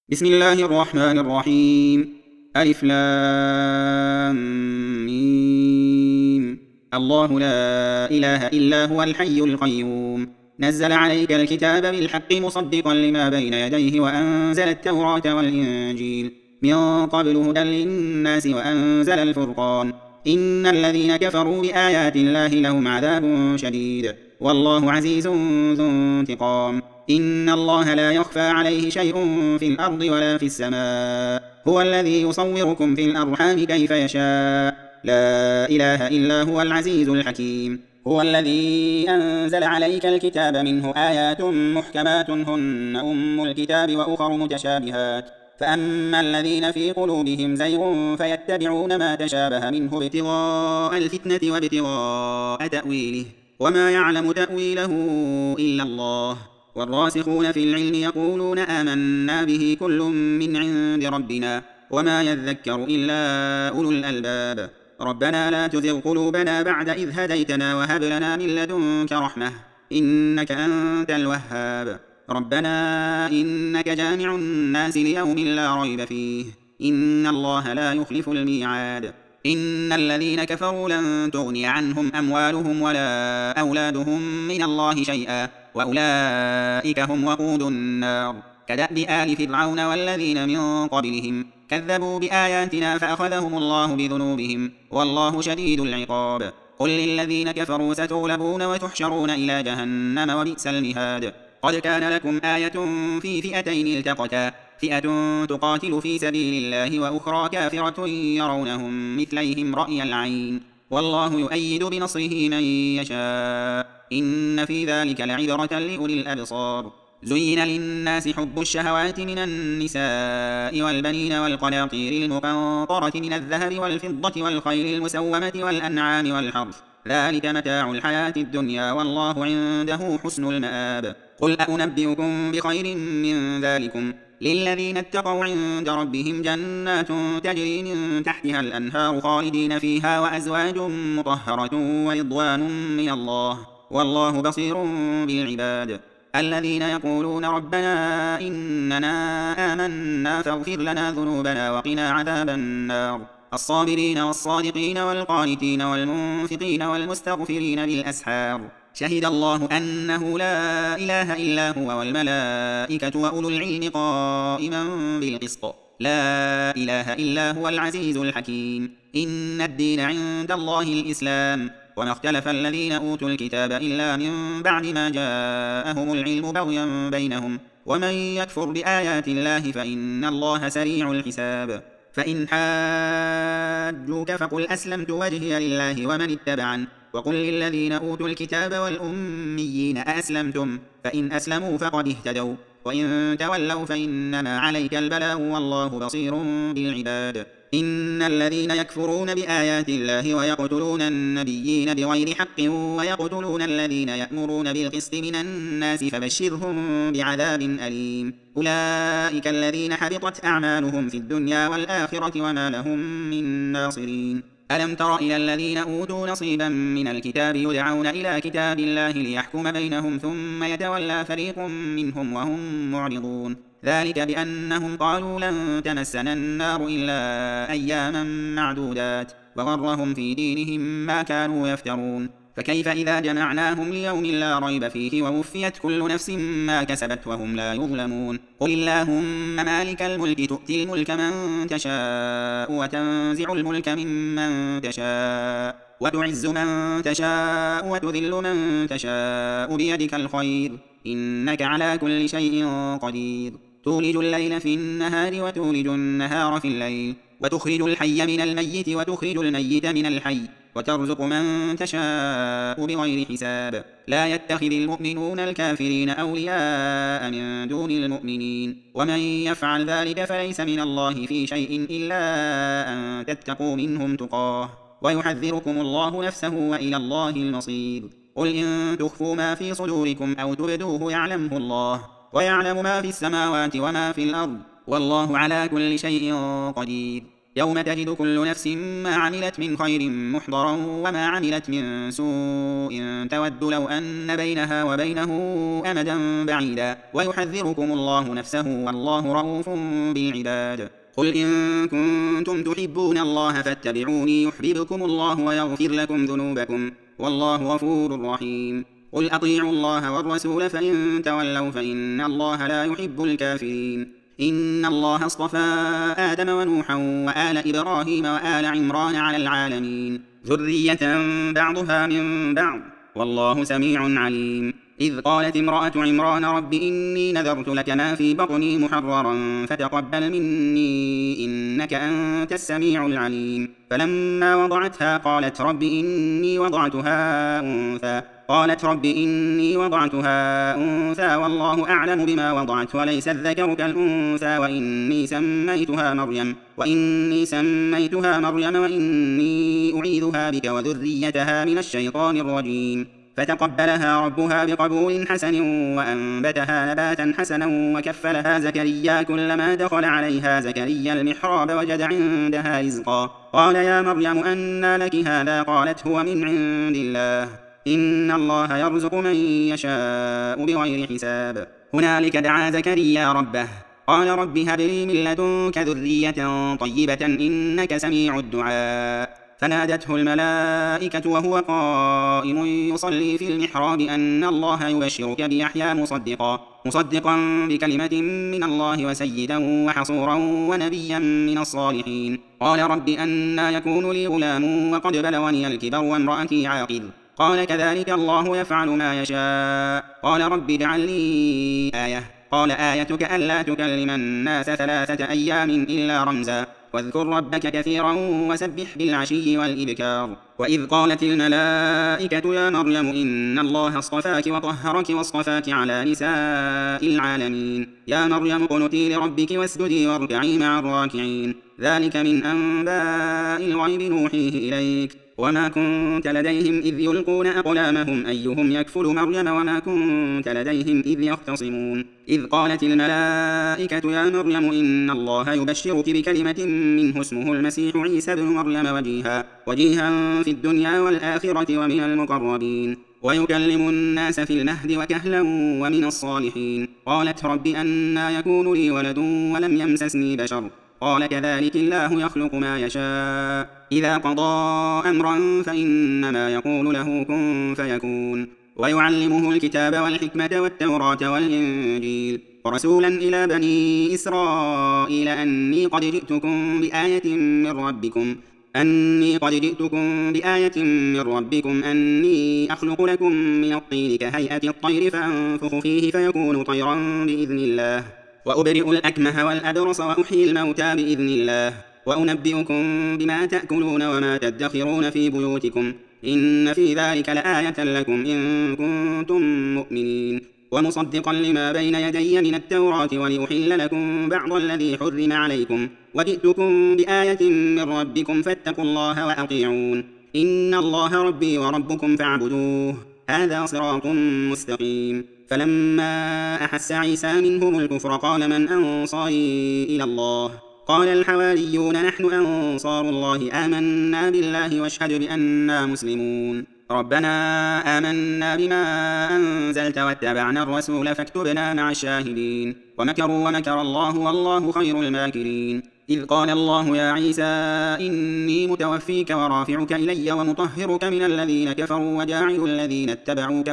بسم الله الرحمن الرحيم. ألف لام ميم. الله لا إله إلا هو الحي القيوم نزل عليك الكتاب بالحق مصدقا لما بين يديه وأنزل التوراة والإنجيل من قبل هدى للناس وأنزل الفرقان إن الذين كفروا بآيات الله لهم عذاب شديد والله عزيز ذو انتقام. إن الله لا يخفى عليه شيء في الأرض ولا في السماء هو الذي يصوركم في الأرحام كيف يشاء لا إله إلا هو العزيز الحكيم. هو الذي أنزل عليك الكتاب منه آيات محكمات هن أم الكتاب وأخر متشابهات فأما الذين في قلوبهم زيغ فيتبعون ما تشابه منه ابتغاء الفتنة وابتغاء تأويله وما يعلم تأويله إلا الله والراسخون في العلم يقولون آمنا به كل من عند ربنا وما يذكر إلا أولو الألباب. ربنا لا تزغ قلوبنا بعد إذ هديتنا وهب لنا من لدنك رحمة إنك أنت الوهاب. ربنا إنك جامع الناس ليوم لا ريب فيه إن الله لا يخلف الميعاد. إن الذين كفروا لن تغني عنهم أموالهم ولا أولادهم من الله شيئا وأولئك هم وقود النار كدأب آل فرعون والذين من قبلهم كذبوا بآياتنا فأخذهم الله بذنوبهم والله شديد العقاب. قل للذين كفروا ستغلبون وتحشرون إلى جهنم وبئس المهاد. قد كان لكم آية في فئتين التقتا فئة تقاتل في سبيل الله وأخرى كافرة يرونهم مثليهم رأي العين والله يؤيد بنصره من يشاء إن في ذلك لعبرة لأولي الأبصار. زين للناس حب الشهوات من النساء والبنين والقناطير المقنطرة من الذهب والفضة والخيل المسومة والأنعام والحرث ذلك متاع الحياة الدنيا والله عنده حسن المآب. قل أنبئكم بخير من ذلكم للذين اتقوا عند ربهم جنات تجري من تحتها الأنهار خالدين فيها وأزواج مطهرة ورضوان من الله والله بصير بالعباد. الذين يقولون ربنا إننا آمنا فاغفر لنا ذنوبنا وقنا عذاب النار الصابرين والصادقين والقانتين والمنفقين والمستغفرين بالأسحار شهد الله أنه لا إله إلا هو والملائكة وأولو العلم قائما بالقسط لا إله إلا هو العزيز الحكيم. إن الدين عند الله الإسلام وما اختلف الذين أوتوا الكتاب إلا من بعد ما جاءهم العلم بغيا بينهم ومن يكفر بآيات الله فإن الله سريع الحساب. فإن حاجوك فقل أسلمت وجهي لله ومن اتبعن وقل للذين أوتوا الكتاب والأميين أأسلمتم فإن أسلموا فقد اهتدوا وإن تولوا فإنما عليك البلاغ والله بصير بالعباد. إن الذين يكفرون بآيات الله ويقتلون النبيين بغير حق ويقتلون الذين يأمرون بالقسط من الناس فبشرهم بعذاب أليم. أولئك الذين حبطت أعمالهم في الدنيا والآخرة وما لهم من ناصرين. ألم تر إلى الذين أوتوا نصيبا من الكتاب يدعون إلى كتاب الله ليحكم بينهم ثم يتولى فريق منهم وهم معرضون ذلك بأنهم قالوا لن تمسنا النار إلا أياما معدودات وغرهم في دينهم ما كانوا يفترون. فكيف إذا جمعناهم ليوم لا ريب فيه ووفيت كل نفس ما كسبت وهم لا يظلمون. قل اللهم مالك الملك تؤتي الملك من تشاء وتنزع الملك ممن تشاء وتعز من تشاء وتذل من تشاء بيدك الخير إنك على كل شيء قدير. تولج الليل في النهار وتولج النهار في الليل وتخرج الحي من الميت وتخرج الميت من الحي وترزق من تشاء بغير حساب. لا يتخذ المؤمنون الكافرين أولياء من دون المؤمنين ومن يفعل ذلك فليس من الله في شيء إلا أن تتقوا منهم تقاه ويحذركم الله نفسه وإلى الله المصير. قل إن تخفوا ما في صدوركم أو تبدوه يعلمه الله ويعلم ما في السماوات وما في الأرض والله على كل شيء قدير. يوم تجد كل نفس ما عملت من خير محضرا وما عملت من سوء تود لو أن بينها وبينه أمدا بعيدا ويحذركم الله نفسه والله رؤوف بالعباد. قل إن كنتم تحبون الله فاتبعوني يحببكم الله ويغفر لكم ذنوبكم والله غفور رحيم. قل أطيعوا الله والرسول فإن تولوا فإن الله لا يحب الكافرين. إن الله اصطفى آدم ونوحا وآل إبراهيم وآل عمران على العالمين ذرية بعضها من بعض والله سميع عليم. إذ قالت امرأة عمران رب إني نذرت لك ما في بطني محررا فتقبل مني إنك أنت السميع العليم. فلما وضعتها قالت رب إني وضعتها أنثى والله أعلم بما وضعت وليس الذكر كالأنثى وإني سميتها مريم وإني أعيذها بك وذريتها من الشيطان الرجيم. فتقبلها ربها بقبول حسن وأنبتها نباتا حسنا وكفلها زكريا كلما دخل عليها زكريا المحراب وجد عندها رزقا قال يا مريم أنى لك هذا قالت هو من عند الله إن الله يرزق من يشاء بغير حساب. هنالك دعا زكريا ربه قال رب هب لي من لدنك ذرية طيبة إنك سميع الدعاء. فنادته الملائكة وهو قائم يصلي في المحراب أن الله يبشرك بيحيى مصدقا بكلمة من الله وسيدا وحصورا ونبيا من الصالحين. قال رب أنى يكون لي غلام وقد بلغني الكبر وامرأتي عاقر قال كذلك الله يفعل ما يشاء. قال رب اجعل لي آية قال آيتك ألا تكلم الناس 3 أيام إلا رمزا واذكر ربك كثيرا وسبح بالعشي والإبكار. وإذ قالت الملائكة يا مريم إن الله اصطفاك وطهرك واصطفاك على نساء العالمين يا مريم اقنتي لربك واسجدي واركعي مع الراكعين ذلك من أنباء الغيب نوحيه إليك وما كنت لديهم إذ يلقون أقلامهم أيهم يكفل مريم وما كنت لديهم إذ يختصمون. إذ قالت الملائكة يا مريم إن الله يبشرك بكلمة منه اسمه المسيح عيسى بن مريم وجيها في الدنيا والآخرة ومن المقربين ويكلم الناس في المهد وكهلا ومن الصالحين. قالت رب أنى يكون لي ولد ولم يمسسني بشر قال كذلك الله يخلق ما يشاء إذا قضى أمرا فإنما يقول له كن فيكون. ويعلمه الكتاب والحكمة والتوراة والإنجيل ورسولا إلى بني إسرائيل أني قد جئتكم بآية من ربكم أني أخلق لكم من الطين كهيئة الطير فأنفخ فيه فيكون طيرا بإذن الله وأبرئ الأكمه والأبرص وأحيي الموتى بإذن الله وأنبئكم بما تأكلون وما تدخرون في بيوتكم إن في ذلك لآية لكم إن كنتم مؤمنين. ومصدقا لما بين يدي من التوراة ولأحل لكم بعض الذي حرم عليكم وجئتكم بآية من ربكم فاتقوا الله وأطيعون إن الله ربي وربكم فاعبدوه هذا صراط مستقيم. فلما أحس عيسى منهم الكفر قال من أنصاري إلى الله قال الحواريون نحن أنصار الله آمنا بالله واشهد بأننا مسلمون. ربنا آمنا بما أنزلت واتبعنا الرسول فاكتبنا مع الشاهدين. ومكروا ومكر الله والله خير الماكرين. إذ قال الله يا عيسى إني متوفيك ورافعك إلي ومطهرك من الذين كفروا وجاعل الذين اتبعوك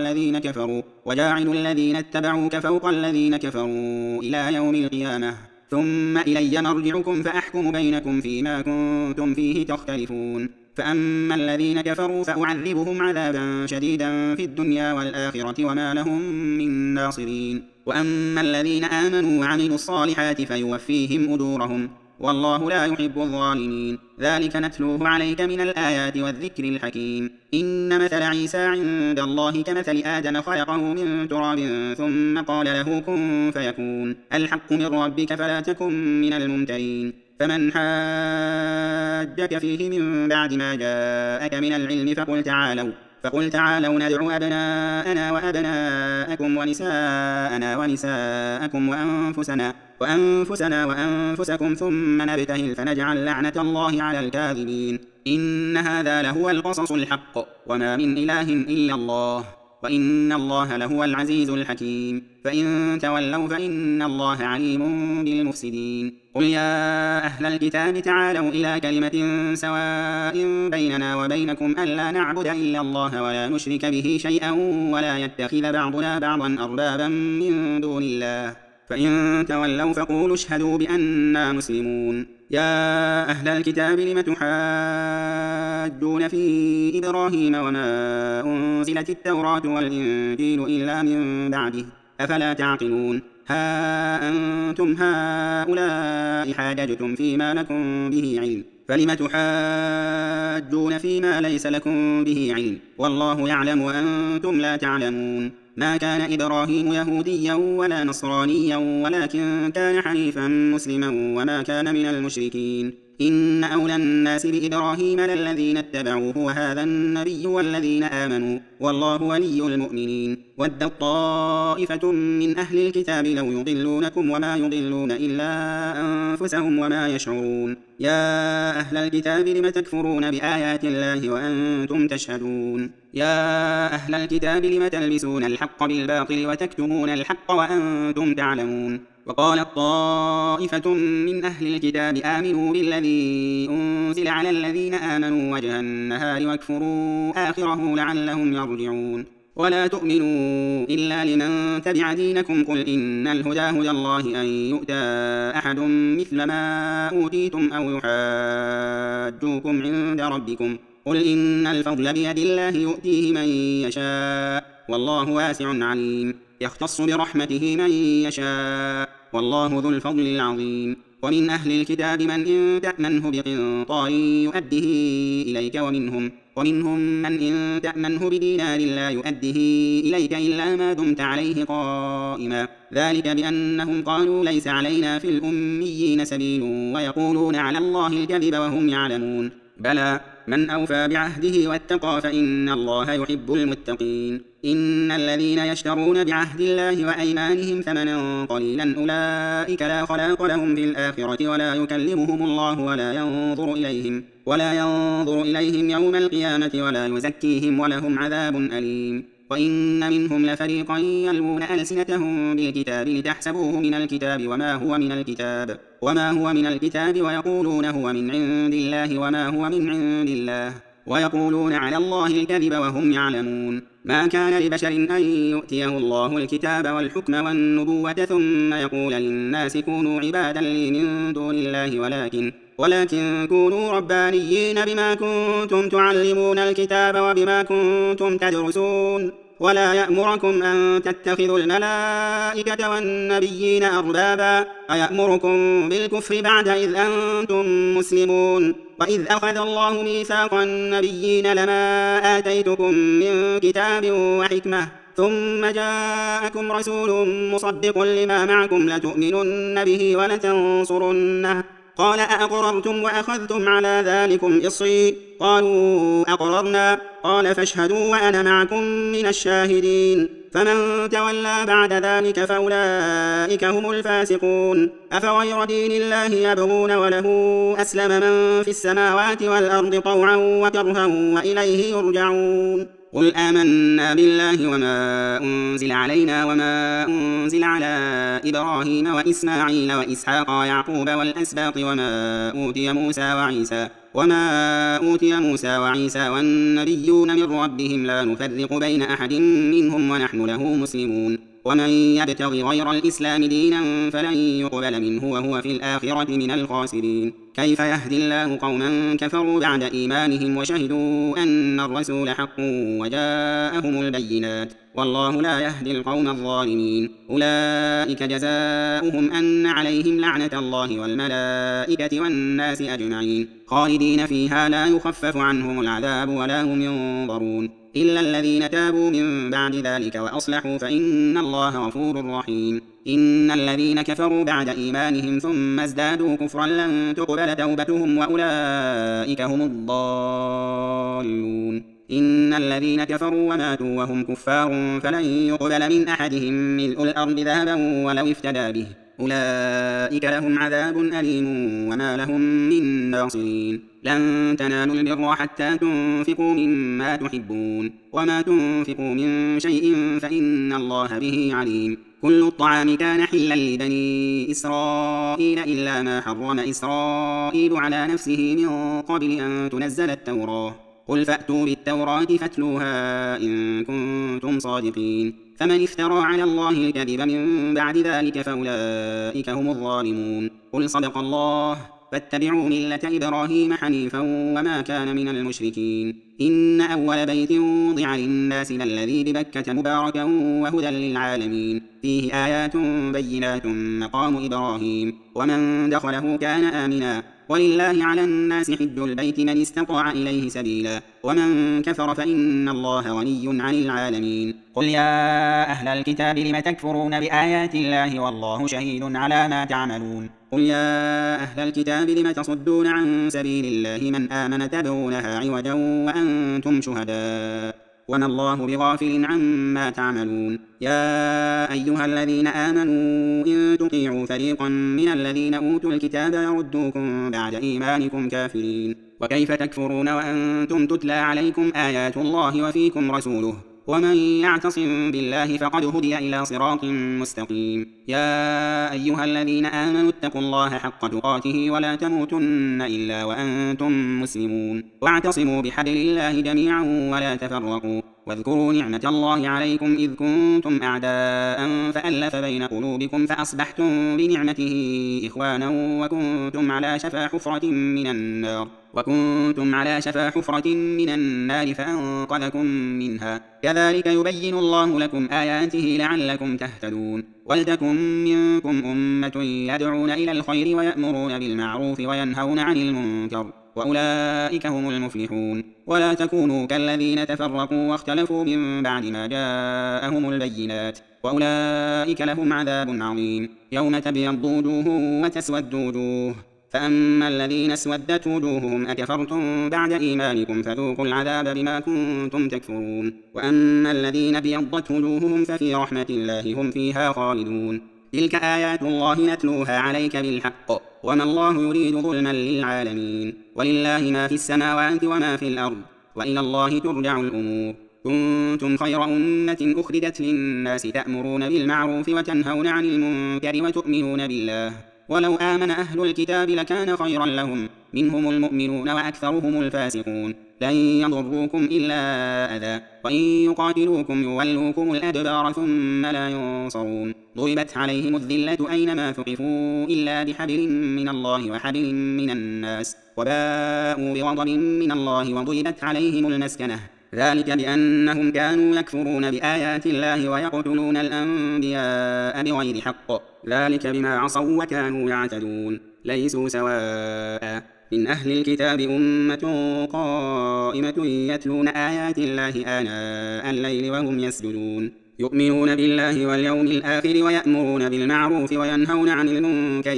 فوق الذين كفروا إلى يوم القيامة ثم إلي مرجعكم فأحكم بينكم فيما كنتم فيه تختلفون. فأما الذين كفروا فأعذبهم عذابا شديدا في الدنيا والآخرة وما لهم من ناصرين. وأما الذين آمنوا وعملوا الصالحات فيوفيهم أجورهم والله لا يحب الظالمين. ذلك نتلوه عليك من الآيات والذكر الحكيم. إن مثل عيسى عند الله كمثل آدم خلقه من تراب ثم قال له كن فيكون الحق من ربك فلا تكن من الممترين. فمن حاجك فيه من بعد ما جاءك من العلم فقل تعالوا ندع أبناءنا وأبناءكم ونساءنا ونساءكم وأنفسنا وأنفسكم ثم نبتهل فنجعل لعنة الله على الكاذبين. إن هذا لهو القصص الحق وما من إله إلا الله وإن الله لهو العزيز الحكيم. فإن تولوا فإن الله عليم بالمفسدين. قل يا أهل الكتاب تعالوا إلى كلمة سواء بيننا وبينكم ألا نعبد إلا الله ولا نشرك به شيئا ولا يتخذ بعضنا بعضا أربابا من دون الله فإن تولوا فقولوا اشهدوا بأننا مسلمون. يا أهل الكتاب لم تحاجون في إبراهيم وما أنزلت التوراة والإنجيل إلا من بعده أفلا تعقلون. ها أنتم هؤلاء حاججتم فيما لكم به علم فلم تحاجون فيما ليس لكم به علم والله يعلم وأنتم لا تعلمون. ما كان إبراهيم يهوديا ولا نصرانيا ولكن كان حنيفا مسلما وما كان من المشركين. إن أولى الناس بإبراهيم للذين اتبعوه وهذا النبي والذين آمنوا والله ولي المؤمنين. ودت طائفة من أهل الكتاب لو يضلونكم وما يضلون إلا أنفسهم وما يشعرون. يا أهل الكتاب لم تكفرون بآيات الله وأنتم تشهدون. يا أهل الكتاب لم تلبسون الحق بالباطل وتكتمون الحق وأنتم تعلمون. وقالت طائفة من أهل الكتاب آمنوا بالذي أنزل على الذين آمنوا وجه النهار واكفروا آخره لعلهم يرجعون. ولا تؤمنوا إلا لمن تبع دينكم قل إن الهدى هدى الله أن يؤتى أحد مثل ما أوتيتم أو يحاجوكم عند ربكم قل إن الفضل بيد الله يؤتيه من يشاء والله واسع عليم. يختص برحمته من يشاء والله ذو الفضل العظيم. ومن أهل الكتاب من إن تأمنه بقنطار يؤده إليك ومنهم من إن تأمنه بدينار لا يؤده إليك إلا ما دمت عليه قائما ذلك بأنهم قالوا ليس علينا في الأميين سبيل ويقولون على الله الكذب وهم يعلمون. بلى من أوفى بعهده واتقى فإن الله يحب المتقين. إن الذين يشترون بعهد الله وأيمانهم ثمنا قليلا أولئك لا خلاق لهم في الآخرة ولا يكلمهم الله ولا ينظر إليهم يوم القيامة ولا يزكيهم ولهم عذاب أليم. وإن منهم لفريقا يلوون ألسنتهم بالكتاب لتحسبوه من الكتاب وما هو من الكتاب ويقولون هو من عند الله وما هو من عند الله ويقولون على الله الكذب وهم يعلمون. ما كان لبشر أن يؤتيه الله الكتاب والحكم والنبوة ثم يقول للناس كونوا عبادا لي من دون الله ولكن كونوا ربانيين بما كنتم تعلمون الكتاب وبما كنتم تدرسون. ولا يأمركم أن تتخذوا الملائكة والنبيين أربابا أيأمركم بالكفر بعد إذ أنتم مسلمون. وإذ أخذ الله ميثاق النبيين لما آتيتكم من كتاب وحكمة ثم جاءكم رسول مصدق لما معكم لتؤمنن به ولتنصرنه قال أأقررتم وأخذتم على ذلكم إصري قالوا أقررنا قال فاشهدوا وأنا معكم من الشاهدين. فمن تولى بعد ذلك فأولئك هم الفاسقون. أفغير دين الله يبغون وله أسلم من في السماوات والأرض طوعا وكرها وإليه يرجعون. قل آمنا بالله وما أنزل علينا وما أنزل على إبراهيم وإسماعيل وإسحاق ويعقوب والأسباط وما أوتي موسى وعيسى والنبيون من ربهم لا نفرق بين أحد منهم ونحن له مسلمون. ومن يبتغ غير الإسلام دينا فلن يقبل منه وهو في الآخرة من الخاسرين. كيف يهدي الله قوما كفروا بعد إيمانهم وشهدوا أن الرسول حق وجاءهم البينات والله لا يهدي القوم الظالمين. أولئك جزاؤهم أن عليهم لعنة الله والملائكة والناس أجمعين خالدين فيها لا يخفف عنهم العذاب ولا هم ينظرون إلا الذين تابوا من بعد ذلك وأصلحوا فإن الله غفور رحيم. إن الذين كفروا بعد إيمانهم ثم ازدادوا كفرا لن تقبل توبتهم وأولئك هم الضالون. إن الذين كفروا وماتوا وهم كفار فلن يقبل من أحدهم ملء الأرض ذهبا ولو افتدى به أولئك لهم عذاب أليم وما لهم من ناصرين لن تنالوا البر حتى تنفقوا مما تحبون وما تنفقوا من شيء فإن الله به عليم كل الطعام كان حلا لبني إسرائيل إلا ما حرم إسرائيل على نفسه من قبل أن تنزل التوراة قل فأتوا بالتوراة فاتلوها إن كنتم صادقين فمن افترى على الله الكذب من بعد ذلك فأولئك هم الظالمون قل صدق الله فاتبعوا ملة إبراهيم حنيفا وما كان من المشركين إن أول بيت وضع للناس للذي ببكة مباركا وهدى للعالمين فيه آيات بينات مقام إبراهيم ومن دخله كان آمنا ولله على الناس حج البيت من استطاع إليه سبيلا ومن كفر فإن الله غني عن العالمين قل يا أهل الكتاب لم تكفرون بآيات الله والله شهيد على ما تعملون قل يا أهل الكتاب لم تصدون عن سبيل الله من آمن تبغونها عوجا وأنتم شهداء وما الله بغافل عما تعملون يا أيها الذين آمنوا إن تطيعوا فريقا من الذين أوتوا الكتاب يردوكم بعد إيمانكم كافرين وكيف تكفرون وأنتم تتلى عليكم آيات الله وفيكم رسوله ومن يعتصم بالله فقد هدي إلى صراط مستقيم يا أيها الذين آمنوا اتقوا الله حق تقاته ولا تموتن إلا وأنتم مسلمون واعتصموا بحبل الله جميعا ولا تفرقوا واذكروا نعمة الله عليكم إذ كنتم أعداء فألف بين قلوبكم فأصبحتم بنعمته إخوانا وكنتم على شفا حفرة من النار فأنقذكم منها كذلك يبين الله لكم آياته لعلكم تهتدون ولتكن منكم أمة يدعون إلى الخير ويأمرون بالمعروف وينهون عن المنكر وأولئك هم المفلحون ولا تكونوا كالذين تفرقوا واختلفوا من بعد ما جاءهم البينات وأولئك لهم عذاب عظيم يوم تبيض وجوه وتسود وجوه فأما الذين اسودت وجوههم أكفرتم بعد إيمانكم فذوقوا العذاب بما كنتم تكفرون وأما الذين ابيضت وجوههم ففي رحمة الله هم فيها خالدون تلك آيات الله نتلوها عليك بالحق وما الله يريد ظلما للعالمين ولله ما في السماوات وما في الأرض وإلى الله ترجع الأمور كنتم خير أمة أخرجت للناس تأمرون بالمعروف وتنهون عن المنكر وتؤمنون بالله ولو آمن أهل الكتاب لكان خيرا لهم منهم المؤمنون وأكثرهم الفاسقون لن يضروكم إلا أذى وإن يقاتلوكم يولوكم الأدبار ثم لا ينصرون ضربت عليهم الذلة أينما ثقفوا إلا بحبل من الله وحبل من الناس وباءوا بغضب من الله وضربت عليهم المسكنة ذلك بأنهم كانوا يكفرون بآيات الله ويقتلون الأنبياء بغير حق ذلك بما عصوا وكانوا يعتدون ليسوا سواء من أهل الكتاب أمة قائمة يتلون آيات الله آناء الليل وهم يسجدون يؤمنون بالله واليوم الآخر ويأمرون بالمعروف وينهون عن المنكر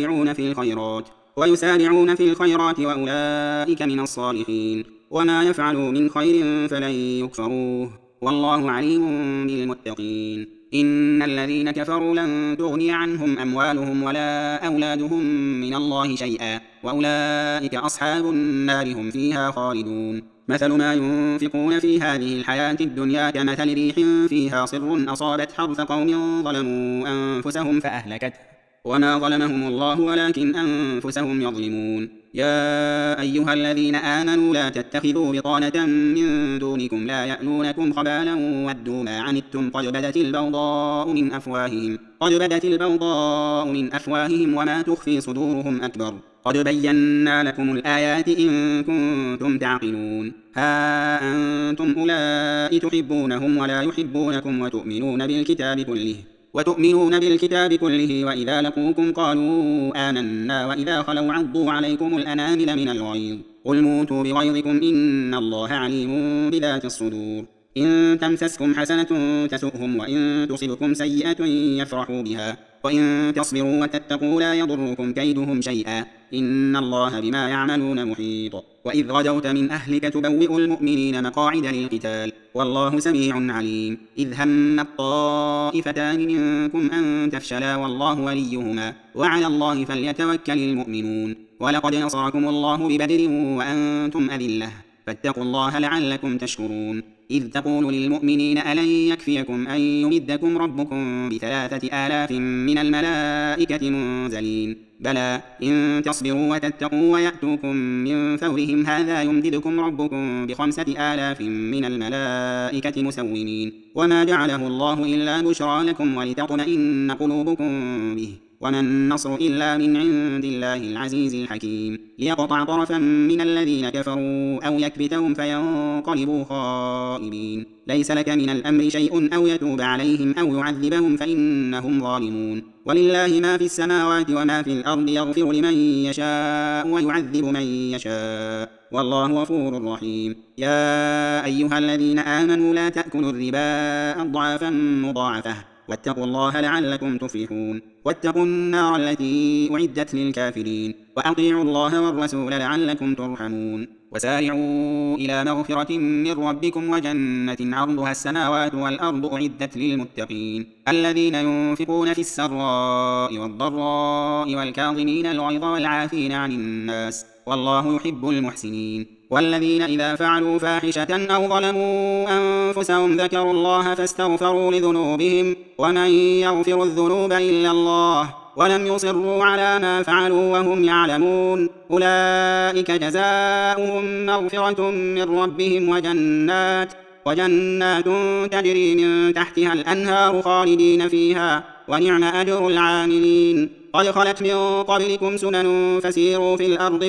ويسارعون في الخيرات وأولئك من الصالحين وما يفعلوا من خير فلن يكفروه والله عليم بالمتقين إن الذين كفروا لن تغني عنهم أموالهم ولا أولادهم من الله شيئا وأولئك أصحاب النار هم فيها خالدون مثل ما ينفقون في هذه الحياة الدنيا كمثل ريح فيها صر أصابت حرث قوم ظلموا أنفسهم فأهلكته وما ظلمهم الله ولكن أنفسهم يظلمون يا أيها الذين آمنوا لا تتخذوا بطانة من دونكم لا يألونكم خبالا ودوا ما عنتم قد بدت البغضاء من أفواههم وما تخفي صدورهم أكبر قد بينا لكم الآيات إن كنتم تعقلون ها أنتم أولئك تحبونهم ولا يحبونكم وتؤمنون بالكتاب كله وإذا لقوكم قالوا آمنا وإذا خلوا عضوا عليكم الأنامل من الغيظ قل موتوا بغيظكم إن الله عليم بذات الصدور إن تمسسكم حسنة تسؤهم وإن تصبكم سيئة يفرحوا بها وإن تصبروا وتتقوا لا يضركم كيدهم شيئا إن الله بما يعملون محيط وإذ غدوت من أهلك تبوئ المؤمنين مقاعد للقتال والله سميع عليم إذ هم الطائفتان منكم أن تفشلا والله وليهما وعلى الله فليتوكل المؤمنون ولقد نصركم الله ببدر وأنتم أذلة فاتقوا الله لعلكم تشكرون إذ تقول للمؤمنين ألن يكفيكم أن يمدكم ربكم ب3,000 من الملائكة منزلين بلى إن تصبروا وتتقوا ويأتوكم من فورهم هذا يمددكم ربكم ب5,000 من الملائكة مسومين وما جعله الله إلا بشرى لكم ولتطمئن قلوبكم به وما النصر إلا من عند الله العزيز الحكيم ليقطع طرفا من الذين كفروا أو يكبتهم فينقلبوا خائبين ليس لك من الأمر شيء أو يتوب عليهم أو يعذبهم فإنهم ظالمون ولله ما في السماوات وما في الأرض يغفر لمن يشاء ويعذب من يشاء والله غفور رحيم يا أيها الذين آمنوا لا تأكلوا الربا أضعافا مضاعفة واتقوا الله لعلكم تفلحون واتقوا النار التي أعدت للكافرين وأطيعوا الله والرسول لعلكم ترحمون وسارعوا إلى مغفرة من ربكم وجنة عرضها السماوات والأرض أعدت للمتقين الذين ينفقون في السراء والضراء والكاظمين الغيظ والعافين عن الناس والله يحب المحسنين والذين إذا فعلوا فاحشة أو ظلموا أنفسهم ذكروا الله فاستغفروا لذنوبهم ومن يغفر الذنوب إلا الله ولم يصروا على ما فعلوا وهم يعلمون أولئك جزاؤهم مغفرة من ربهم وجنات تجري من تحتها الأنهار خالدين فيها ونعم أجر العاملين قد خلت من قبلكم سنن فسيروا في الأرض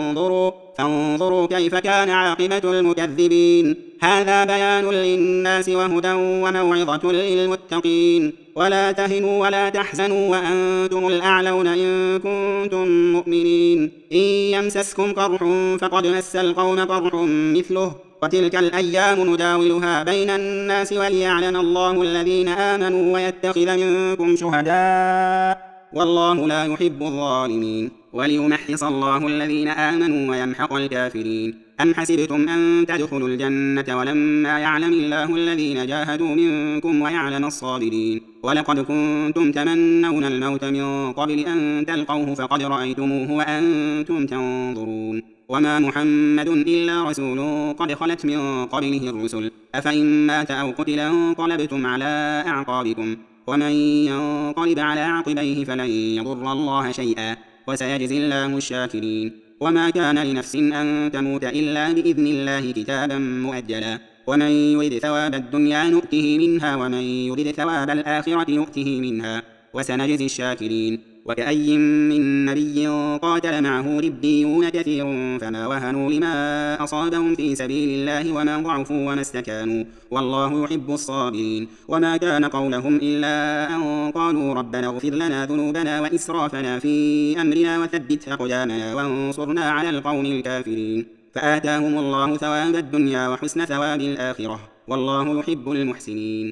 فانظروا كيف كان عاقبة المكذبين هذا بيان للناس وهدى وموعظة للمتقين ولا تهنوا ولا تحزنوا وأنتم الأعلون إن كنتم مؤمنين إن يمسسكم قرح فقد مس القوم قرح مثله وتلك الأيام نداولها بين الناس وليعلم الله الذين آمنوا ويتخذ منكم شهداء والله لا يحب الظالمين وليمحص الله الذين آمنوا ويمحق الكافرين أم حسبتم أن تدخلوا الجنة ولما يعلم الله الذين جاهدوا منكم ويعلم الصابرين ولقد كنتم تمنون الموت من قبل أن تلقوه فقد رأيتموه وأنتم تنظرون وما محمد إلا رسول قد خلت من قبله الرسل أفإن مات أو قتل انقلبتم على أعقابكم ومن ينقلب على عقبيه فلن يضر الله شيئا وسيجزي الله الشاكرين وما كان لنفس أن تموت إلا بإذن الله كتابا مؤجلا ومن يرد ثواب الدنيا نؤته منها ومن يرد ثواب الآخرة نؤته منها وسنجزي الشاكرين وكأي من نبي قاتل معه ربيون كثير فما وهنوا لما أصابهم في سبيل الله وما ضعفوا وما استكانوا والله يحب الصابرين وما كان قولهم إلا أن قالوا ربنا اغفر لنا ذنوبنا وإسرافنا في أمرنا وثبت أقدامنا وانصرنا على القوم الكافرين فآتاهم الله ثواب الدنيا وحسن ثواب الآخرة والله يحب المحسنين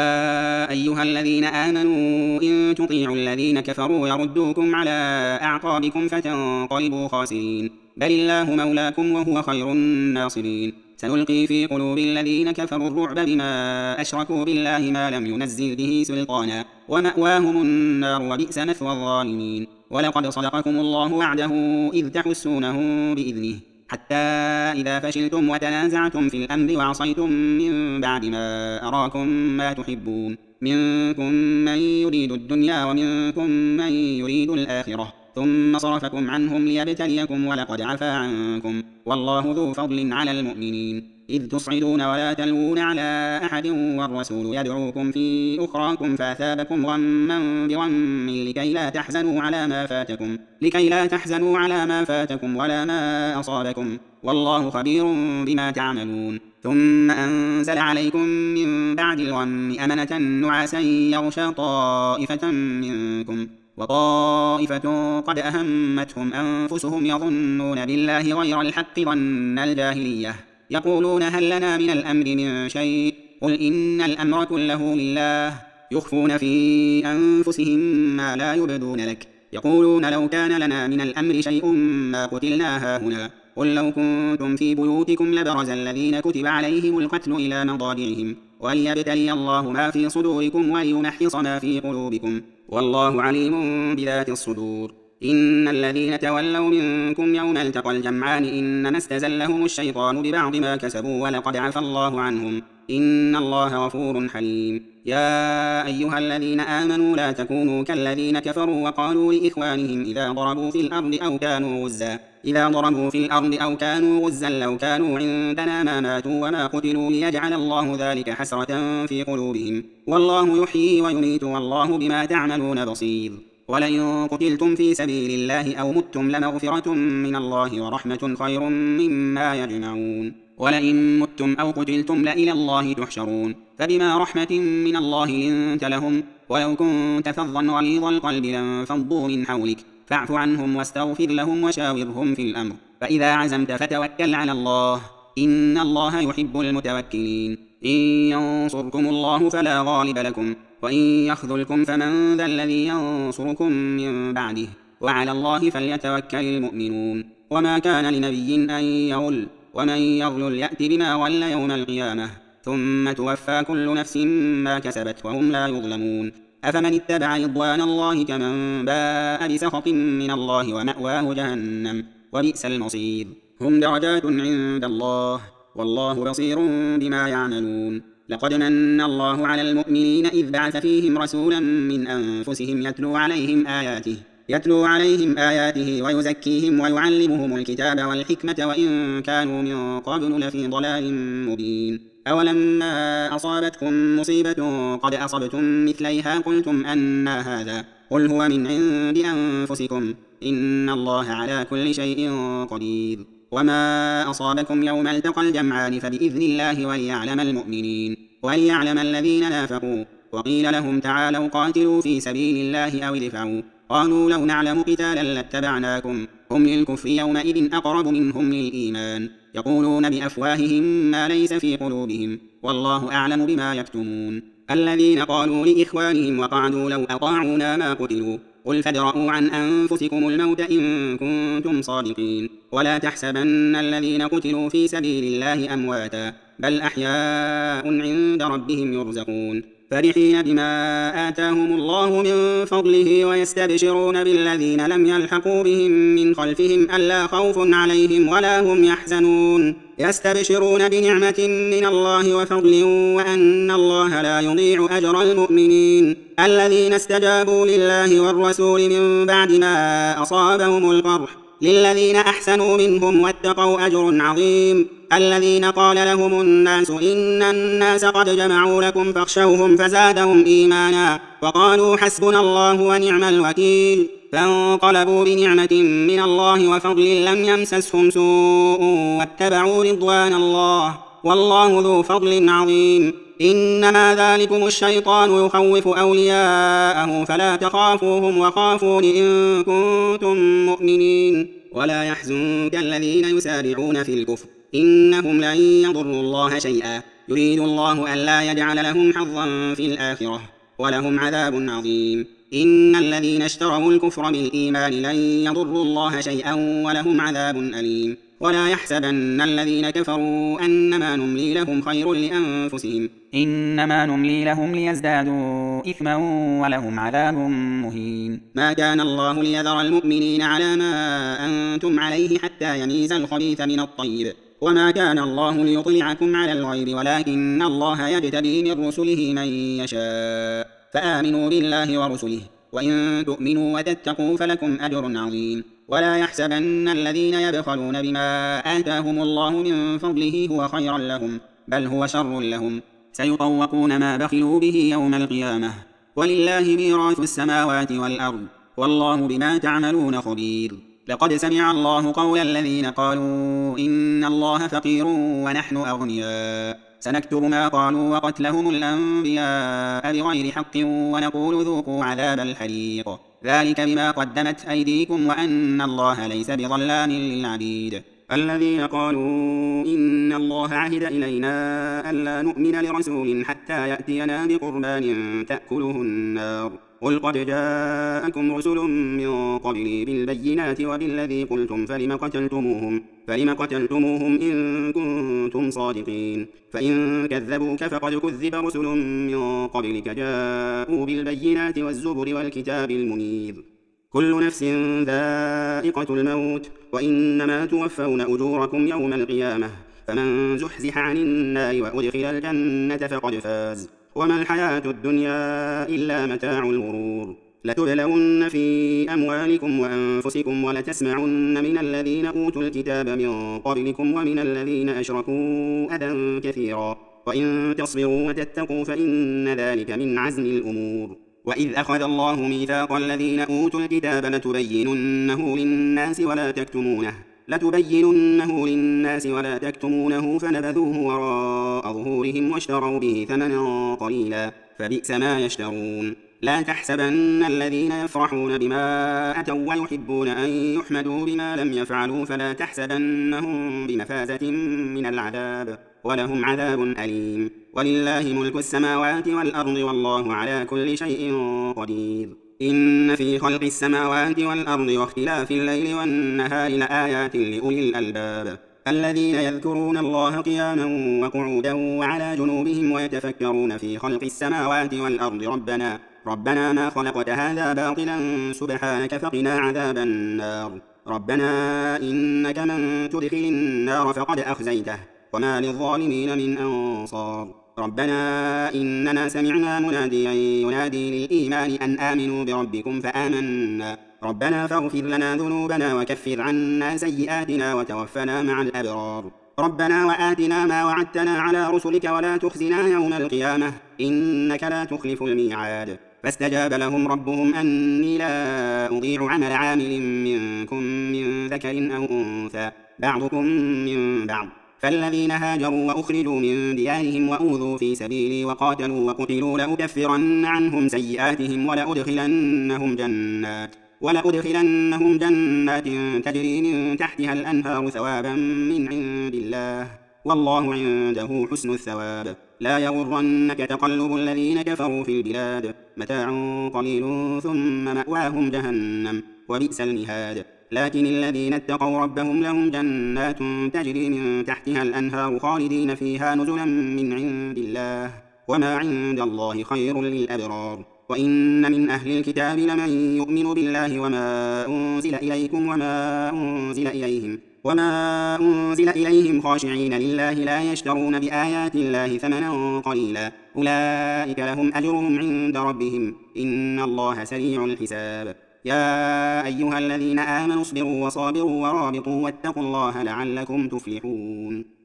يا أيها الذين آمنوا إن تطيعوا الذين كفروا يردوكم على أعقابكم فتنقلبوا خاسرين بل الله مولاكم وهو خير الناصرين سنلقي في قلوب الذين كفروا الرعب بما أشركوا بالله ما لم ينزل به سلطانا ومأواهم النار وبئس مثوى الظالمين ولقد صدقكم الله وعده إذ تحسونهم بإذنه حتى إذا فشلتم وتنازعتم في الأمر وعصيتم من بعد ما أراكم ما تحبون منكم من يريد الدنيا ومنكم من يريد الآخرة ثم صرفكم عنهم ليبتليكم ولقد عفا عنكم والله ذو فضل على المؤمنين إذ تصعدون ولا تلوون على أحد والرسول يدعوكم في أخراكم فأثابكم غما بغم لكي لا تحزنوا على ما فاتكم ولا ما أصابكم والله خبير بما تعملون ثم أنزل عليكم من بعد الغم أمنة نعاسا يغشى طائفة منكم وطائفة قد أهمتهم أنفسهم يظنون بالله غير الحق ظن الجاهلية يقولون هل لنا من الأمر من شيء قل إن الأمر كله لله يخفون في أنفسهم ما لا يبدون لك يقولون لو كان لنا من الأمر شيء ما قتلنا هاهنا قل لو كنتم في بيوتكم لبرز الذين كتب عليهم القتل إلى مضاجعهم وليبتلي الله ما في صدوركم وليمحص ما في قلوبكم والله عليم بذات الصدور. إن الذين تولوا منكم يوم التقى الجمعان إنما استزلهم الشيطان ببعض ما كسبوا ولقد عفى الله عنهم إن الله غفور حليم. يا أيها الذين آمنوا لا تكونوا كالذين كفروا وقالوا لإخوانهم إذا ضربوا في الأرض أو كانوا غزا لو كانوا عندنا ما ماتوا وما قتلوا ليجعل الله ذلك حسرة في قلوبهم والله يحيي ويميت والله بما تعملون بصير. ولئن قتلتم في سبيل الله أو متم لمغفرة من الله ورحمة خير مما يجمعون. ولئن متم أو قتلتم لإلى الله تحشرون. فبما رحمة من الله لنت لهم ولو كنت فظا غليظ القلب لانفضوا من حولك فاعف عنهم واستغفر لهم وشاورهم في الأمر فإذا عزمت فتوكل على الله إن الله يحب المتوكلين. إن ينصركم الله فلا غالب لكم وإن يخذلكم فمن ذا الذي ينصركم من بعده وعلى الله فليتوكل المؤمنون. وما كان لنبي أن يغل ومن يغلل يأت بما غل يوم القيامة ثم توفى كل نفس ما كسبت وهم لا يظلمون. أفمن اتبع رضوان الله كمن باء بسخط من الله ومأواه جهنم وبئس المصير. هم درجات عند الله والله بصير بما يعملون. لقد من الله على المؤمنين إذ بعث فيهم رسولا من أنفسهم يتلو عليهم آياته ويزكيهم ويعلمهم الكتاب والحكمة وإن كانوا من قبل لفي ضلال مبين. أولما أصابتكم مصيبة قد أصبتم مثليها قلتم أنى هذا قل هو من عند أنفسكم إن الله على كل شيء قدير. وما أصابكم يوم التقى الجمعان فبإذن الله وليعلم الذين نافقوا. وقيل لهم تعالوا قاتلوا في سبيل الله أو ادفعوا قالوا لو نعلم قتالا لاتبعناكم هم للكفر يومئذ أقرب منهم للإيمان يقولون بأفواههم ما ليس في قلوبهم والله أعلم بما يكتمون. الذين قالوا لإخوانهم وقعدوا لو أطاعونا ما قتلوا قل فادرءوا عن أنفسكم الموت إن كنتم صادقين ولا تحسبن الذين قتلوا في سبيل الله أمواتا بل أحياء عند ربهم يرزقون فرحين بما آتاهم الله من فضله ويستبشرون بالذين لم يلحقوا بهم من خلفهم ألا خوف عليهم ولا هم يحزنون يستبشرون بنعمة من الله وفضل وأن الله لا يضيع أجر المؤمنين. الذين استجابوا لله والرسول من بعد ما أصابهم القرح للذين أحسنوا منهم واتقوا أجر عظيم. الذين قال لهم الناس إن الناس قد جمعوا لكم فاخشوهم فزادهم إيمانا وقالوا حسبنا الله ونعم الوكيل فانقلبوا بنعمة من الله وفضل لم يمسسهم سوء واتبعوا رضوان الله والله ذو فضل عظيم. إنما ذلكم الشيطان يخوف أولياءه فلا تخافوهم وخافون إن كنتم مؤمنين. ولا يحزنك الذين يسارعون في الكفر إنهم لن يضروا الله شيئا يريد الله ألا يجعل لهم حظا في الآخرة ولهم عذاب عظيم. إن الذين اشتروا الكفر بالإيمان لن يضروا الله شيئا ولهم عذاب أليم. ولا يحسبن الذين كفروا أنما نملي لهم خير لأنفسهم إنما نملي لهم ليزدادوا إثما ولهم عذاب مهين. ما كان الله ليذر المؤمنين على ما أنتم عليه حتى يميز الخبيث من الطيب وما كان الله ليطلعكم على الغيب ولكن الله يجتبي من رسله من يشاء فآمنوا بالله ورسله وإن تؤمنوا وتتقوا فلكم أجر عظيم. ولا يحسبن الذين يبخلون بما آتاهم الله من فضله هو خيرا لهم بل هو شر لهم سيطوقون ما بخلوا به يوم القيامة ولله ميراث السماوات والأرض والله بما تعملون خبير. لقد سمع الله قول الذين قالوا إن الله فقير ونحن أغنياء سنكتب ما قالوا وقتلهم الأنبياء بغير حق ونقول ذوقوا عذاب الحريق ذلك بما قدمت أيديكم وأن الله ليس بظلام للعبيد. الذين قالوا إن الله عهد إلينا ألا نؤمن لرسول حتى يأتينا بقربان تأكله النار قل قد جاءكم رسل من قبلي بالبينات وبالذي قلتم فلم قتلتموهم إن كنتم صادقين فإن كذبوك فقد كذب رسل من قبلك جاءوا بالبينات والزبر والكتاب المنير كل نفس ذائقة الموت وإنما توفون أجوركم يوم القيامة فمن زحزح عن النار وأدخل الجنة فقد فاز وما الحياة الدنيا إلا متاع الغرور لتبلون في أموالكم وأنفسكم ولتسمعن من الذين أوتوا الكتاب من قبلكم ومن الذين أشركوا أذى كثيرا وإن تصبروا وتتقوا فإن ذلك من عزم الأمور وإذ أخذ الله ميثاق الذين أوتوا الكتاب لتبيننه للناس ولا تكتمونه فنبذوه وراء ظهورهم واشتروا به ثمنا قليلا فبئس ما يشترون لا تحسبن الذين يفرحون بما أتوا ويحبون أن يحمدوا بما لم يفعلوا فلا تحسبنهم بمفازة من العذاب ولهم عذاب أليم ولله ملك السماوات والأرض والله على كل شيء قدير إن في خلق السماوات والأرض واختلاف الليل والنهار لآيات لأولي الألباب الذين يذكرون الله قياما وقعودا وعلى جنوبهم ويتفكرون في خلق السماوات والأرض ربنا ما خلقت هذا باطلا سبحانك فقنا عذاب النار ربنا إنك من تدخل النار فقد أخزيته وما للظالمين من أنصار ربنا إننا سمعنا مناديا ينادي للإيمان أن آمنوا بربكم فآمنا ربنا فاغفر لنا ذنوبنا وكفر عنا سيئاتنا وتوفنا مع الأبرار ربنا وآتنا ما وعدتنا على رسلك ولا تخزنا يوم القيامة إنك لا تخلف الميعاد فاستجاب لهم ربهم أني لا أضيع عمل عامل منكم من ذكر أو أنثى بعضكم من بعض فالذين هاجروا وأخرجوا من ديارهم وأوذوا في سبيلي وقاتلوا وقتلوا لأكفرن عنهم سيئاتهم ولأدخلنهم جنات تجري من تحتها الأنهار ثوابا من عند الله والله عنده حسن الثواب لا يغرنك تقلب الذين كفروا في البلاد متاع قليل ثم مأواهم جهنم وبئس المهاد لكن الذين اتقوا ربهم لهم جنات تجري من تحتها الأنهار خالدين فيها نزلا من عند الله وما عند الله خير للأبرار وإن من أهل الكتاب لمن يؤمن بالله وما أنزل إليكم وما أنزل إليهم خاشعين لله لا يشترون بآيات الله ثمنا قليلا أولئك لهم أجرهم عند ربهم إن الله سريع الحساب يا أيها الذين آمنوا اصبروا وصابروا ورابطوا واتقوا الله لعلكم تفلحون